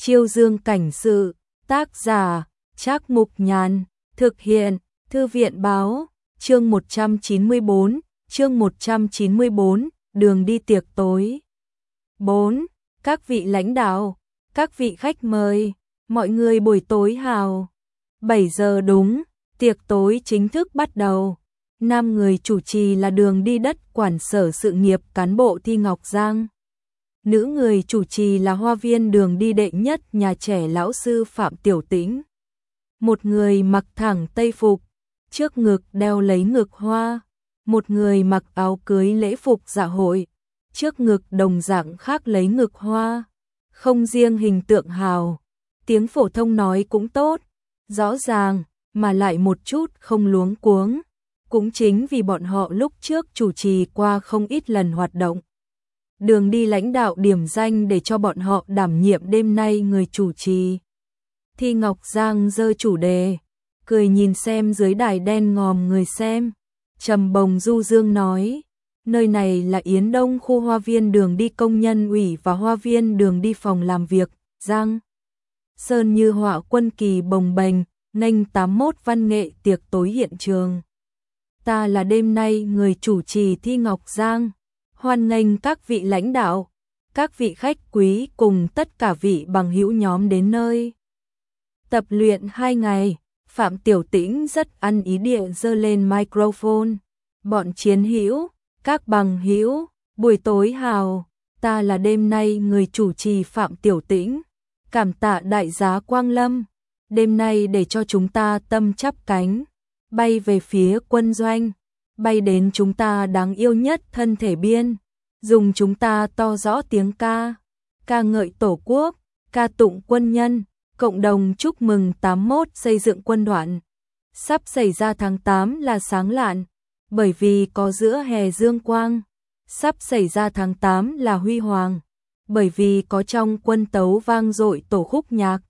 Chiêu Dương cảnh sự, tác giả, Trác Mục Nhàn, thực hiện, Thư viện báo, chương 194, đường đi tiệc tối. 4. Các vị lãnh đạo, các vị khách mời, mọi người buổi tối hào. 7 giờ đúng, tiệc tối chính thức bắt đầu. Nam người chủ trì là Đường Đi Đất, quản sở sự nghiệp cán bộ Thi Ngọc Giang. Nữ người chủ trì là Hoa viên Đường Đi đệ nhất nhà trẻ lão sư Phạm Tiểu Tĩnh. Một người mặc thẳng tây phục, trước ngực đeo lấy ngực hoa. Một người mặc áo cưới lễ phục dạ hội, trước ngực đồng dạng khác lấy ngực hoa. Không riêng hình tượng hào, tiếng phổ thông nói cũng tốt, rõ ràng, mà lại một chút không luống cuống. Cũng chính vì bọn họ lúc trước chủ trì qua không ít lần hoạt động. Đường Đi lãnh đạo điểm danh để cho bọn họ đảm nhiệm đêm nay người chủ trì. Thi Ngọc Giang giơ chủ đề, cười nhìn xem dưới đài đen ngòm người xem. Trầm bồng du dương nói, nơi này là Yến Đông khu Hoa viên Đường Đi công nhân ủy và Hoa viên Đường Đi phòng làm việc. Giang Sơn như họa quân kỳ bồng bềnh, nghênh 81 văn nghệ tiệc tối hiện trường. Ta là đêm nay người chủ trì Thi Ngọc Giang, hoan nghênh các vị lãnh đạo, các vị khách quý cùng tất cả vị bằng hữu nhóm đến nơi. Tập luyện 2 ngày, Phạm Tiểu Tĩnh rất ăn ý địa giơ lên microphone. Bọn chiến hữu, các bằng hữu, buổi tối hào, ta là đêm nay người chủ trì Phạm Tiểu Tĩnh. Cảm tạ đại giá Quang Lâm, đêm nay để cho chúng ta tâm chắp cánh, bay về phía quân doanh, bay đến chúng ta đáng yêu nhất thân thể biên, dùng chúng ta to rõ tiếng ca, ca ngợi Tổ quốc, ca tụng quân nhân, cộng đồng chúc mừng 81 xây dựng quân đoàn. Sắp xảy ra tháng 8 là sáng lạn, bởi vì có giữa hè dương quang. Sắp xảy ra tháng 8 là huy hoàng, bởi vì có trong quân tấu vang dội tổ khúc nhạc.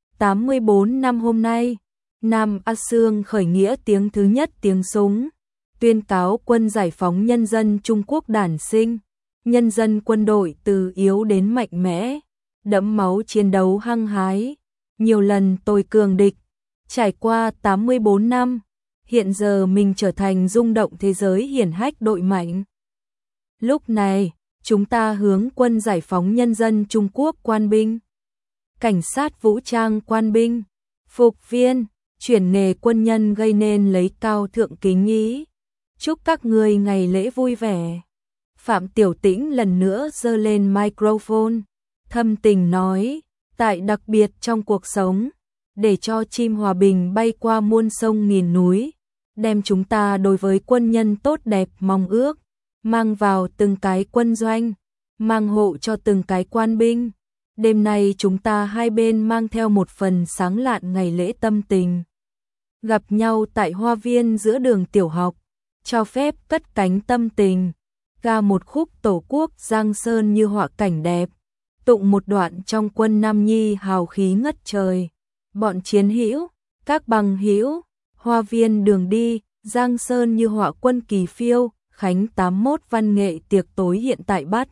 84 năm hôm nay, Nam A Sương khởi nghĩa tiếng thứ nhất tiếng súng, tuyên cáo quân giải phóng nhân dân Trung Quốc đản sinh, nhân dân quân đội từ yếu đến mạnh mẽ, đẫm máu chiến đấu hăng hái, nhiều lần tôi cường địch, trải qua 84 năm, hiện giờ mình trở thành rung động thế giới hiển hách đội mạnh. Lúc này, chúng ta hướng quân giải phóng nhân dân Trung Quốc quan binh, cảnh sát vũ trang quan binh, phục viên, chuyển nghề quân nhân gây nên lấy cao thượng kính ý. Chúc các người ngày lễ vui vẻ. Phạm Tiểu Tĩnh lần nữa giơ lên microphone, thâm tình nói, tại đặc biệt trong cuộc sống, để cho chim hòa bình bay qua muôn sông nghìn núi, đem chúng ta đối với quân nhân tốt đẹp mong ước, mang vào từng cái quân doanh, mang hộ cho từng cái quan binh. Đêm nay chúng ta hai bên mang theo một phần sáng lạn ngày lễ tâm tình. Gặp nhau tại hoa viên giữa đường tiểu học, cho phép cất cánh tâm tình, ca một khúc Tổ quốc Giang Sơn như họa cảnh đẹp, tụng một đoạn trong quân Nam Nhi hào khí ngất trời. Bọn chiến hữu, các bằng hữu, Hoa viên Đường Đi, Giang Sơn như họa quân kỳ phiêu, khánh 81 văn nghệ tiệc tối hiện tại bắt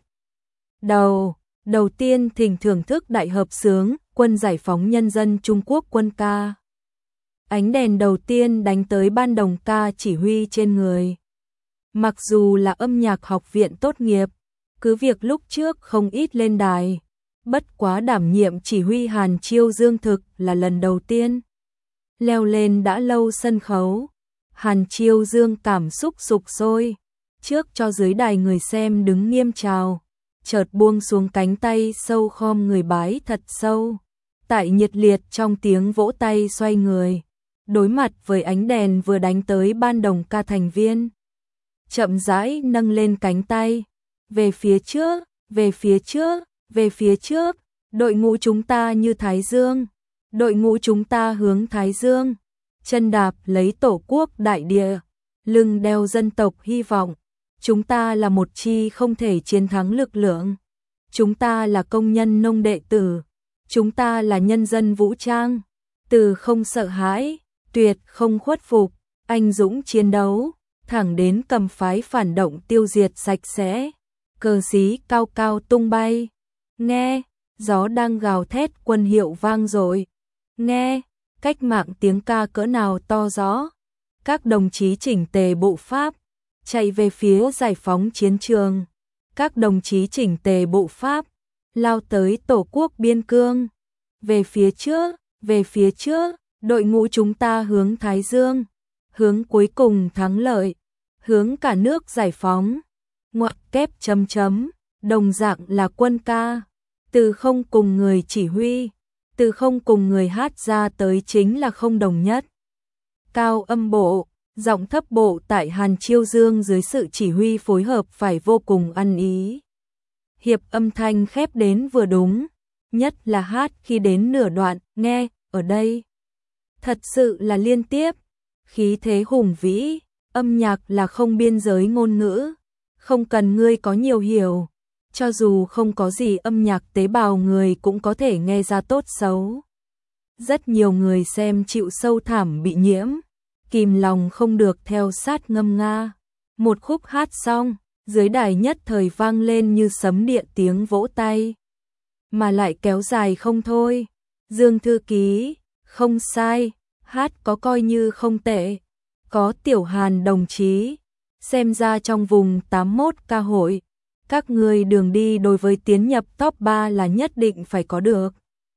đầu tiên thỉnh thưởng thức đại hợp xướng quân giải phóng nhân dân Trung Quốc quân ca. Ánh đèn đầu tiên đánh tới ban đồng ca chỉ huy trên người. Mặc dù là âm nhạc học viện tốt nghiệp, cứ việc lúc trước không ít lên đài, bất quá đảm nhiệm chỉ huy Hàn Chiêu Dương thực là lần đầu tiên. Leo lên đã lâu sân khấu, Hàn Chiêu Dương cảm xúc sục sôi, trước cho dưới đài người xem đứng nghiêm chào, chợt buông xuống cánh tay sâu khom người bái thật sâu. Tại nhiệt liệt trong tiếng vỗ tay xoay người, đối mặt với ánh đèn vừa đánh tới ban đồng ca thành viên. Chậm rãi nâng lên cánh tay, về phía trước, về phía trước, về phía trước, đội ngũ chúng ta như Thái Dương, đội ngũ chúng ta hướng Thái Dương, chân đạp lấy Tổ quốc đại địa, lưng đeo dân tộc hy vọng, chúng ta là một chi không thể chiến thắng lực lượng, chúng ta là công nhân nông đệ tử, chúng ta là nhân dân vũ trang, từ không sợ hãi, tuyệt không khuất phục, anh dũng chiến đấu, thẳng đến cầm phái phản động tiêu diệt sạch sẽ, cờ xí cao cao tung bay. Nghe, gió đang gào thét, quân hiệu vang dội. Nghe, cách mạng tiếng ca cỡ nào to rõ. Các đồng chí chỉnh tề bộ pháp, chạy về phía giải phóng chiến trường. Các đồng chí chỉnh tề bộ pháp, lao tới tổ quốc biên cương. Về phía trước, đội ngũ chúng ta hướng Thái Dương, hướng cuối cùng thắng lợi, hướng cả nước giải phóng. Ngoặc kép chấm chấm, đồng dạng là quân ca, từ không cùng người chỉ huy, từ không cùng người hát ra tới chính là không đồng nhất. Cao âm bộ, giọng thấp bộ tại Hàn Chiêu Dương dưới sự chỉ huy phối hợp phải vô cùng ăn ý. Hiệp âm thanh khép đến vừa đúng, nhất là hát khi đến nửa đoạn, nghe, ở đây. Thật sự là liên tiếp, khí thế hùng vĩ, âm nhạc là không biên giới ngôn ngữ, không cần ngươi có nhiều hiểu, cho dù không có gì âm nhạc tế bào người cũng có thể nghe ra tốt xấu. Rất nhiều người xem chịu sâu thẳm bị nhiễm, kìm lòng không được theo sát ngâm nga. Một khúc hát xong, dưới đài nhất thời vang lên như sấm điện tiếng vỗ tay. Mà lại kéo dài không thôi. Dương thư ký, không sai, hát có coi như không tệ. Có Tiểu Hàn đồng chí, xem ra trong vùng 81 ca hội, các người đường đi đối với tiến nhập top 3 là nhất định phải có được.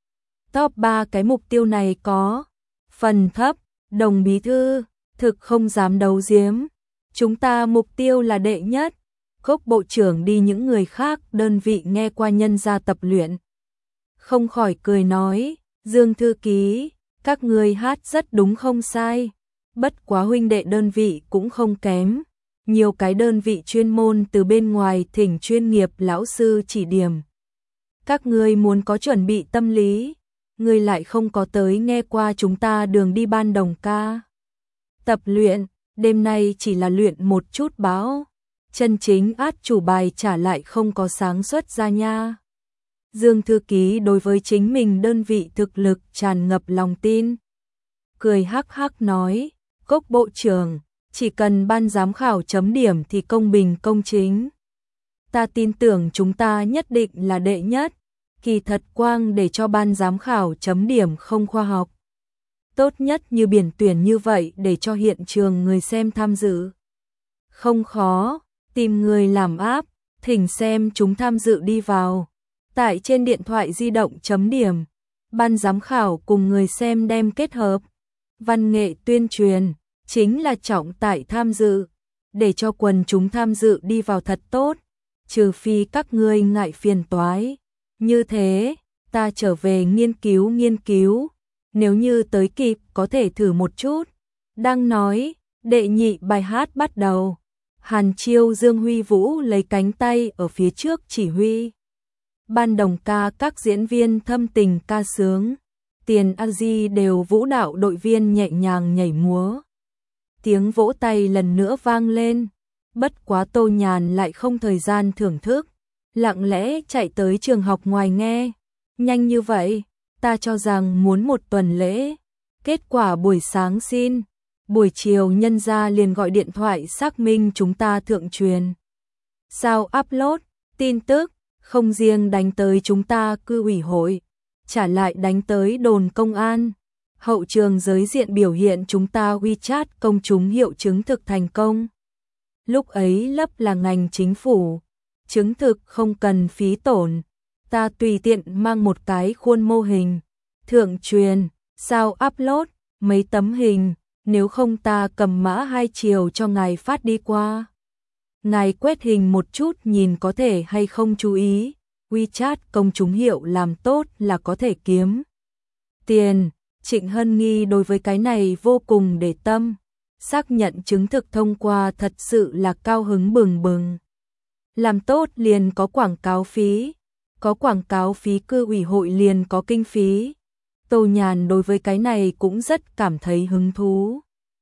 Top 3 cái mục tiêu này có phần thấp, đồng bí thư, thực không dám đấu giếm. Chúng ta mục tiêu là đệ nhất. Cốc bộ trưởng đi những người khác đơn vị nghe qua nhân gia tập luyện. Không khỏi cười nói, Dương thư ký, các người hát rất đúng không sai. Bất quá huynh đệ đơn vị cũng không kém. Nhiều cái đơn vị chuyên môn từ bên ngoài thỉnh chuyên nghiệp lão sư chỉ điểm. Các người muốn có chuẩn bị tâm lý, người lại không có tới nghe qua chúng ta đường đi ban đồng ca. Tập luyện, đêm nay chỉ là luyện một chút báo. Chân chính át chủ bài trả lại không có sáng suất ra nha. Dương thư ký đối với chính mình đơn vị thực lực tràn ngập lòng tin. Cười hắc hắc nói, Cốc bộ trưởng, chỉ cần ban giám khảo chấm điểm thì công bình công chính. Ta tin tưởng chúng ta nhất định là đệ nhất. Kỳ thật quang để cho ban giám khảo chấm điểm không khoa học. Tốt nhất như biển tuyển như vậy để cho hiện trường người xem tham dự. Không khó, tìm người làm áp, thỉnh xem chúng tham dự đi vào. Tại trên điện thoại di động chấm điểm, ban giám khảo cùng người xem đem kết hợp. Văn nghệ tuyên truyền, chính là trọng tại tham dự, để cho quần chúng tham dự đi vào thật tốt, trừ phi các ngươi ngại phiền toái. Như thế, ta trở về nghiên cứu, nếu như tới kịp có thể thử một chút. Đang nói, đệ nhị bài hát bắt đầu. Hàn Chiêu Dương Huy Vũ lấy cánh tay ở phía trước chỉ huy. Ban đồng ca các diễn viên thâm tình ca sướng. Tiền a di đều vũ đạo đội viên nhẹ nhàng nhảy múa. Tiếng vỗ tay lần nữa vang lên. Bất quá Tô Nhàn lại không thời gian thưởng thức, lặng lẽ chạy tới trường học ngoài nghe. Nhanh như vậy, ta cho rằng muốn một tuần lễ. Kết quả buổi sáng xin, buổi chiều nhân gia liền gọi điện thoại xác minh chúng ta thượng truyền. Sao upload, tin tức, không riêng đánh tới chúng ta cư ủy hội, trả lại đánh tới đồn công an. Hậu trường giới diện biểu hiện chúng ta WeChat công chúng hiệu chứng thực thành công. Lúc ấy lấp là ngành chính phủ, chứng thực không cần phí tổn. Ta tùy tiện mang một cái khuôn mô hình, thượng truyền, sao upload, mấy tấm hình, nếu không ta cầm mã 2 chiều cho ngài phát đi qua. Ngài quét hình một chút nhìn có thể hay không chú ý, WeChat công chúng hiệu làm tốt là có thể kiếm tiền. Trịnh Hân Nghi đối với cái này vô cùng để tâm, xác nhận chứng thực thông qua thật sự là cao hứng bừng bừng. Làm tốt liền có quảng cáo phí, có quảng cáo phí cư ủy hội liền có kinh phí. Tô Nhàn đối với cái này cũng rất cảm thấy hứng thú.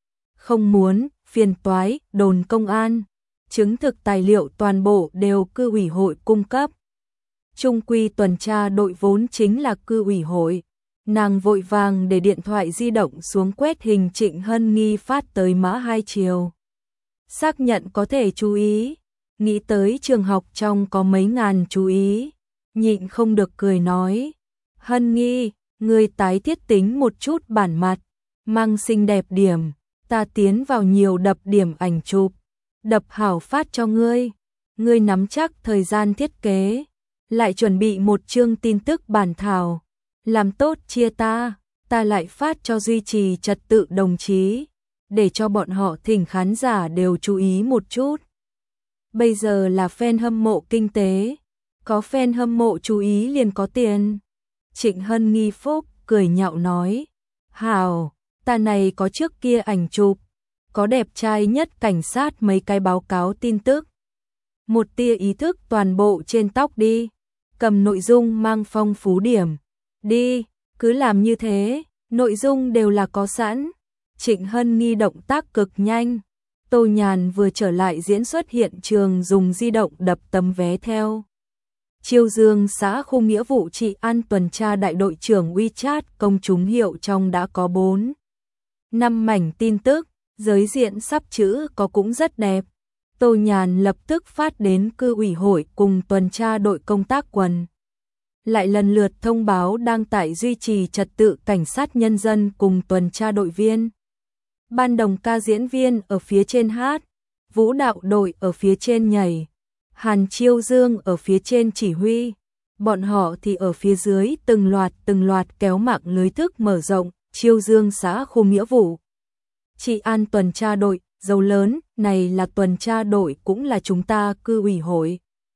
Không muốn, phiền toái, đồn công an, chứng thực tài liệu toàn bộ đều cư ủy hội cung cấp. Trung quy tuần tra đội vốn chính là cư ủy hội. Nàng vội vàng để điện thoại di động xuống quét hình Trịnh Hân Nghi phát tới mã 2 chiều. Xác nhận có thể chú ý, nghĩ tới trường học trong có mấy ngàn chú ý. nhịn không được cười nói, Hân Nghi, ngươi tái thiết tính một chút bản mặt, mang xinh đẹp điểm, ta tiến vào nhiều đập điểm ảnh chụp, đập hảo phát cho ngươi, ngươi nắm chắc thời gian thiết kế, lại chuẩn bị một chương tin tức bản thảo, làm tốt chia ta lại phát cho duy trì trật tự đồng chí, để cho bọn họ thỉnh khán giả đều chú ý một chút. Bây giờ là fan hâm mộ kinh tế, có fan hâm mộ chú ý liền có tiền. Trịnh Hân Nghi phúc cười nhạo nói, hào, ta này có trước kia ảnh chụp, có đẹp trai nhất cảnh sát mấy cái báo cáo tin tức. Một tia ý thức toàn bộ trên tóc đi, cầm nội dung mang phong phú điểm, đi, cứ làm như thế, nội dung đều là có sẵn. Trịnh Hân Nghi động tác cực nhanh, Tô Nhàn vừa trở lại diễn xuất hiện trường dùng di động đập tấm vé theo. Chiêu Dương xã khu nghĩa vụ trị an tuần tra đại đội trưởng WeChat công chúng hiệu trong đã có 4. 5 mảnh tin tức, giới diện sắp chữ có cũng rất đẹp. Tô Nhàn lập tức phát đến cư ủy hội cùng tuần tra đội công tác quần. Lại lần lượt thông báo đăng tải duy trì trật tự cảnh sát nhân dân cùng tuần tra đội viên. Ban đồng ca diễn viên ở phía trên hát, vũ đạo đội ở phía trên nhảy, Hàn Chiêu Dương ở phía trên chỉ huy, bọn họ thì ở phía dưới từng loạt kéo mạng lưới thức mở rộng. Chiêu Dương xã khu nghĩa vụ trị an tuần tra đội, dấu lớn, này là tuần tra đội cũng là chúng ta cư ủy hội.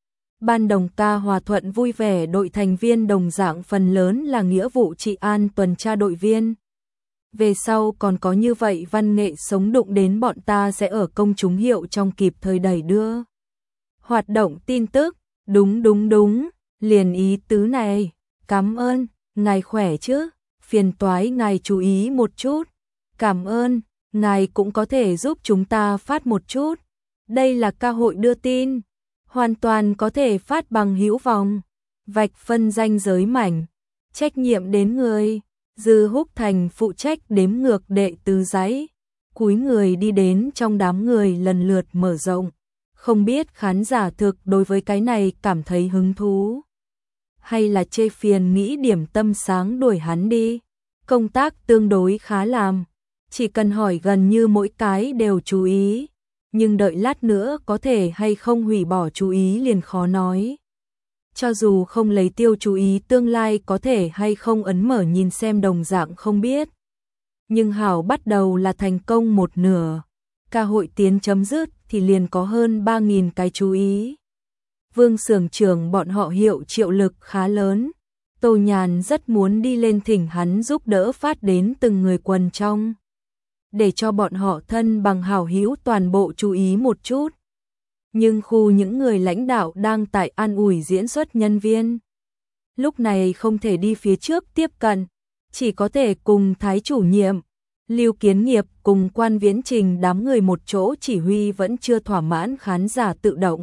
Ban đồng ca hòa thuận vui vẻ đội thành viên đồng dạng phần lớn là nghĩa vụ trị an tuần tra đội viên. Về sau còn có như vậy văn nghệ sống đụng đến bọn ta sẽ ở công chúng hiệu trong kịp thời đẩy đưa. Hoạt động tin tức, đúng, liền ý tứ này, cảm ơn, ngài khỏe chứ, phiền toái ngài chú ý một chút, cảm ơn, ngài cũng có thể giúp chúng ta phát một chút, đây là ca hội đưa tin, hoàn toàn có thể phát bằng hữu vọng, vạch phân ranh giới mảnh, trách nhiệm đến người, Dư Húc Thành phụ trách đếm ngược đệ tứ giấy, cúi người đi đến trong đám người lần lượt mở rộng. Không biết khán giả thực đối với cái này cảm thấy hứng thú, hay là chê phiền nghĩ điểm tâm sáng đuổi hắn đi. Công tác tương đối khá làm, chỉ cần hỏi gần như mỗi cái đều chú ý, nhưng đợi lát nữa có thể hay không hủy bỏ chú ý liền khó nói. Cho dù không lấy tiêu chú ý tương lai có thể hay không ấn mở nhìn xem đồng dạng không biết. Nhưng hảo bắt đầu là thành công một nửa, ca hội tiến chấm dứt thì liền có hơn 3.000 cái chú ý. Vương xưởng trưởng bọn họ hiệu triệu lực khá lớn, Tô Nhàn rất muốn đi lên thỉnh hắn giúp đỡ phát đến từng người quần trong, để cho bọn họ thân bằng hảo hữu toàn bộ chú ý một chút. Nhưng khu những người lãnh đạo đang tại an ủi diễn xuất nhân viên, lúc này không thể đi phía trước tiếp cận, chỉ có thể cùng Thái chủ nhiệm, Lưu Kiến Nghiệp cùng Quan Viễn Trình đám người một chỗ chỉ huy vẫn chưa thỏa mãn khán giả tự động.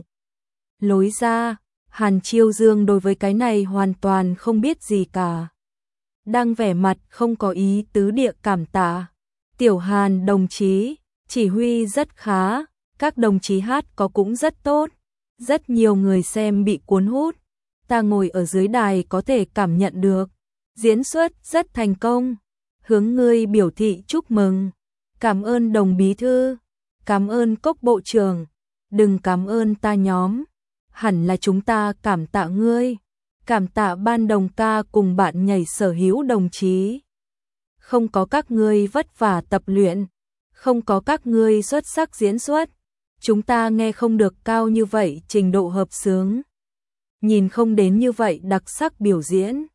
Lối ra, Hàn Chiêu Dương đối với cái này hoàn toàn không biết gì cả. Đang vẻ mặt không có ý tứ địa cảm tạ. Tiểu Hàn đồng chí, chỉ huy rất khá, các đồng chí hát có cũng rất tốt, rất nhiều người xem bị cuốn hút. Ta ngồi ở dưới đài có thể cảm nhận được, diễn xuất rất thành công. Hướng ngươi biểu thị chúc mừng, cảm ơn đồng bí thư, cảm ơn Cốc bộ trưởng, đừng cảm ơn ta nhóm, hẳn là chúng ta cảm tạ ngươi, cảm tạ ban đồng ca cùng bạn nhảy sở hữu đồng chí. Không có các ngươi vất vả tập luyện, không có các ngươi xuất sắc diễn xuất, chúng ta nghe không được cao như vậy trình độ hợp xướng, nhìn không đến như vậy đặc sắc biểu diễn.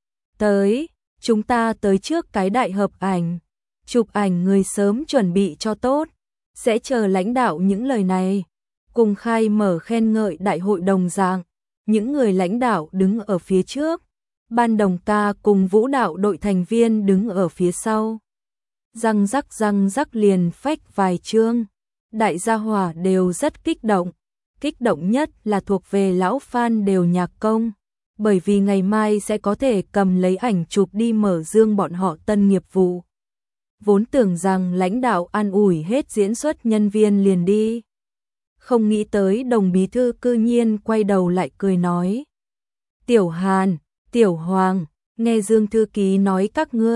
Chúng ta tới trước cái đại hợp ảnh, chụp ảnh người sớm chuẩn bị cho tốt, sẽ chờ lãnh đạo những lời này, cùng khai mở khen ngợi đại hội đồng dạng, những người lãnh đạo đứng ở phía trước, ban đồng ca cùng vũ đạo đội thành viên đứng ở phía sau. Răng rắc liền phách vài chương, đại gia hỏa đều rất kích động nhất là thuộc về lão fan đều nhạc công. Bởi vì ngày mai sẽ có thể cầm lấy ảnh chụp đi mở dương bọn họ tân nghiệp vụ. Vốn tưởng rằng lãnh đạo an ủi hết diễn xuất nhân viên liền đi. Không nghĩ tới đồng bí thư cư nhiên quay đầu lại cười nói. Tiểu Hàn, Tiểu Hoàng, nghe Dương thư ký nói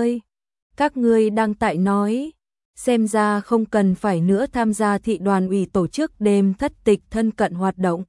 các ngươi đang tại nói, xem ra không cần phải nữa tham gia thị đoàn ủy tổ chức đêm thất tịch thân cận hoạt động.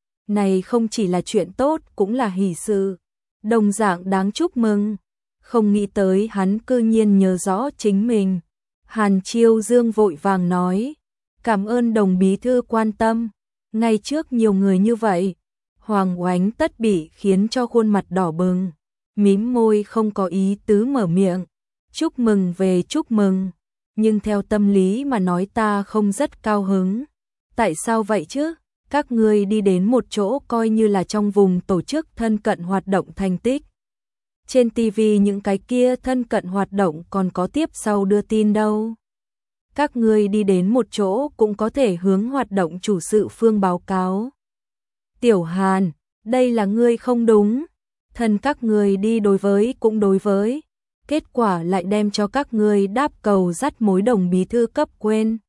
Này không chỉ là chuyện tốt cũng là hỷ sự, đồng dạng đáng chúc mừng. Không nghĩ tới hắn cư nhiên nhớ rõ chính mình. Hàn Chiêu Dương vội vàng nói, cảm ơn Đồng bí thư quan tâm, ngay trước nhiều người như vậy. Hoàng Oánh Tất bị khiến cho khuôn mặt đỏ bừng, mím môi không có ý tứ mở miệng. Chúc mừng về chúc mừng, nhưng theo tâm lý mà nói ta không rất cao hứng. Tại sao vậy chứ? Các ngươi đi đến một chỗ coi như là trong vùng tổ chức thân cận hoạt động thành tích. Trên TV những cái kia thân cận hoạt động còn có tiếp sau đưa tin đâu. Các ngươi đi đến một chỗ cũng có thể hướng hoạt động chủ sự phương báo cáo. Tiểu Hàn, đây là ngươi không đúng. Thân các ngươi đi đối với cũng đối với. Kết quả lại đem cho các ngươi đáp cầu dắt mối Đồng bí thư cấp quên.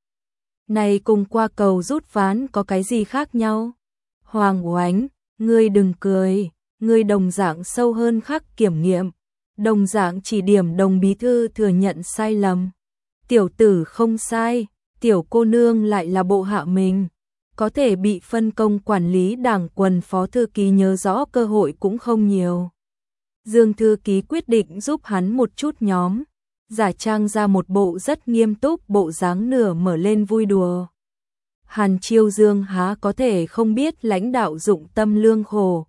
Này cùng qua cầu rút ván có cái gì khác nhau? Hoàng Oánh, ngươi đừng cười, ngươi đồng dạng sâu hơn khắc kiểm nghiệm, đồng dạng chỉ điểm Đồng bí thư thừa nhận sai lầm. Tiểu tử không sai, tiểu cô nương lại là bộ hạ mình, có thể bị phân công quản lý đảng quần phó thư ký nhớ rõ cơ hội cũng không nhiều. Dương thư ký quyết định giúp hắn một chút nhóm, giả trang ra một bộ rất nghiêm túc bộ dáng nửa mở lên vui đùa. Hàn Chiêu Dương há có thể không biết lãnh đạo dụng tâm lương khổ.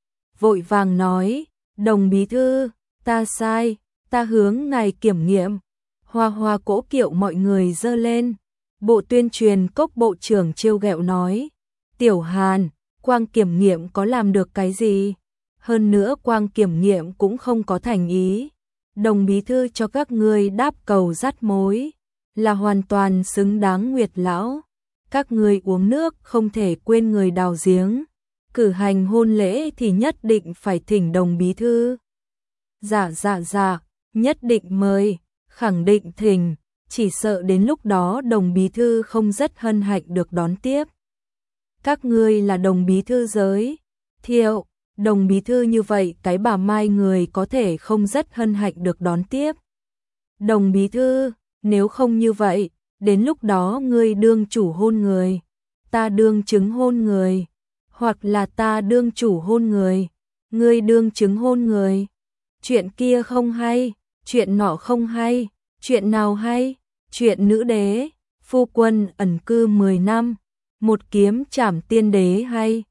Vội vàng nói, Đồng bí thư, ta sai, ta hướng ngài kiểm nghiệm. Hoa hoa cỗ kiệu mọi người dơ lên. Bộ tuyên truyền Cốc bộ trưởng trêu ghẹo nói, Tiểu Hàn, quang kiểm nghiệm có làm được cái gì? Hơn nữa quang kiểm nghiệm cũng không có thành ý. Đồng bí thư cho các ngươi đáp cầu dắt mối, là hoàn toàn xứng đáng Nguyệt lão. Các ngươi uống nước không thể quên người đào giếng. Cử hành hôn lễ thì nhất định phải thỉnh Đồng bí thư. Dạ, nhất định mời, khẳng định thỉnh, chỉ sợ đến lúc đó Đồng bí thư không rất hân hạnh được đón tiếp. Các ngươi là Đồng bí thư giới thiệu, Đồng bí thư như vậy cái bà Mai người có thể không rất hân hạnh được đón tiếp. Đồng bí thư, nếu không như vậy, đến lúc đó ngươi đương chủ hôn người, ta đương chứng hôn người, hoặc là ta đương chủ hôn người, ngươi đương chứng hôn người. Chuyện kia không hay, chuyện nọ không hay, chuyện nào hay? Chuyện nữ đế, phu quân ẩn cư 10 năm, một kiếm trảm tiên đế hay?